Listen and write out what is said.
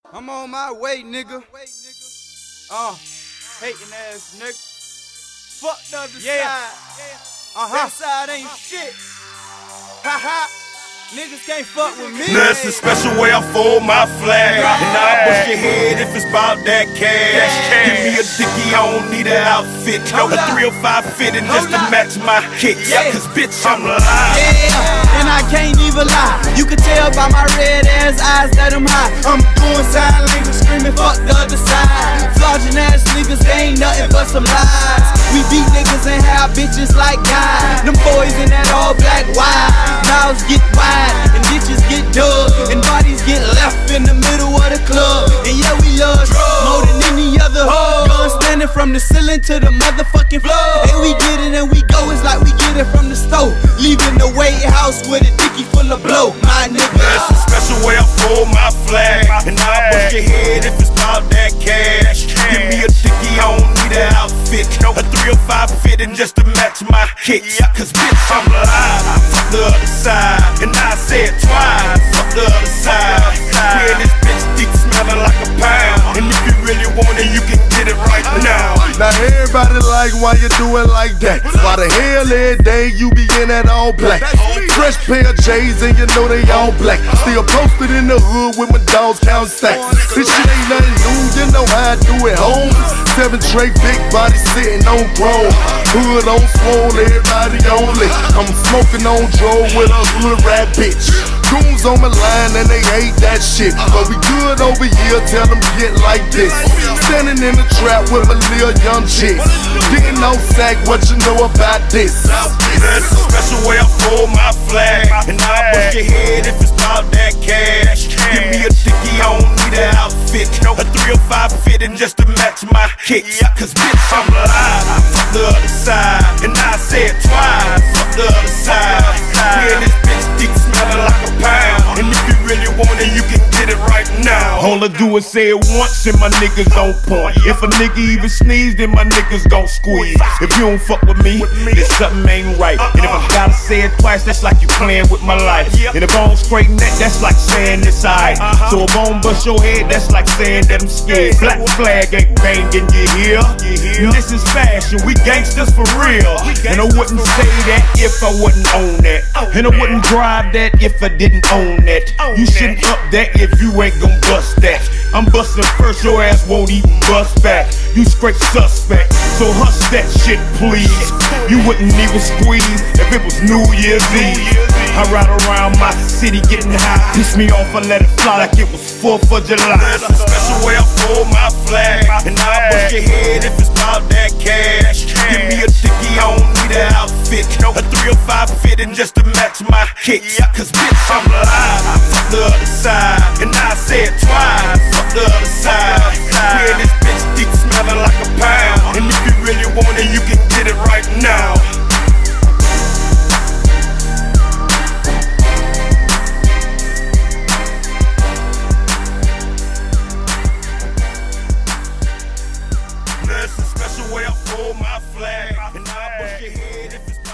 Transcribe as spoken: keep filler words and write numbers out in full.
I'm on my way, nigga. Uh, hating ass nigga. Fuck the other Yeah. side. Uh-huh. That side ain't shit. Ha ha. Niggas can't fuck with me. That's a special way I fold my flag. And I bust your head if it's about that cash. Give me a dickie, I don't need an outfit. A three oh five fitting just to match my kicks. Cause bitch, I'm alive. Yeah, and I can't even lie. You can tell by my red ass eyes that I'm high. I'm doing sign language, screaming fuck the other side. Flogging ass niggas, they ain't nothing but some lies. We beat niggas and have bitches like guys. Them boys in that all black wide. Mouths get wide and ditches get dug, and bodies get left in the middle of the club. And yeah, we love drugs more than any other. Guns standing from the ceiling to the motherfucking floor. And we get it and we go, it's like we get it from the stove. Leaving the White House with a dicky full of blow, my nigga. That's a special way I fold my flag. And I bust your head if it's about that cash. Give me a dickie, I don't need an outfit. A three oh five fitting just to match my kicks. Cause bitch, I'm alive. Fuck the other side. And I say it twice. Fuck the other side. We in this bitch deep smelling like a pound. And if you really want it, you can get it right now. Now everybody like why you do it like that. Why the hell every day you be in that all black? Fresh pair of J's and you know they all black. Still posted in the hood with my dogs count stacks. This shit ain't nothing new, you know how I do it home. Seven tray big body sitting on chrome. Hood on swole, everybody on lit. I'm smoking on Joe with a hood rat bitch. Goons on my line and they hate that shit. But we good over here, tell them get like this. Standing in the trap with my little young chick. Getting no sack, what you know about this? That's a special way I fold my flag. And I bust your head if it's about that cash. Give me a dickie, I don't need an outfit. A three oh five fitting just to match my kicks. Cause bitch, I'm alive. Fuck the other side. And I say it twice. Fuck the other side. We in this bitch deep smelling like a pound. And if you really want it, you can get it right now. All I do is say it once and my niggas on point. If a nigga even sneeze, then my niggas gon' squeeze. If you don't fuck with me, then something ain't right. And if I gotta say it twice, that's like you playing with my life. And if I don't straighten that, that's like saying it's alright. So if I don't bust your head, that's like saying that I'm scared. Black flag ain't banging, you hear? This is fashion, we gangsters for real. And I wouldn't say that if I wouldn't own that. And I wouldn't drive that if I didn't own that. You shouldn't up that if you ain't gon' bust that. I'm busting first, your ass won't even bust back. You straight suspect, so hush that shit please. You wouldn't even squeeze if it was New Year's Eve. I ride around my city getting high. Piss me off, I let it fly like it was fourth of July. That's a special way I fold my flag. And I bust your head if it's about that cash. Give me a dickie, I don't need an outfit. A three oh five fitting just to match my kicks. Cause bitch, I'm alive. Fuck the other side. And I say it twice. Fuck the other side. We in this bitch deep smelling like a pound. And if you really want it, you can get it right now. That's a special way I fold my flag. And I bust your head if it's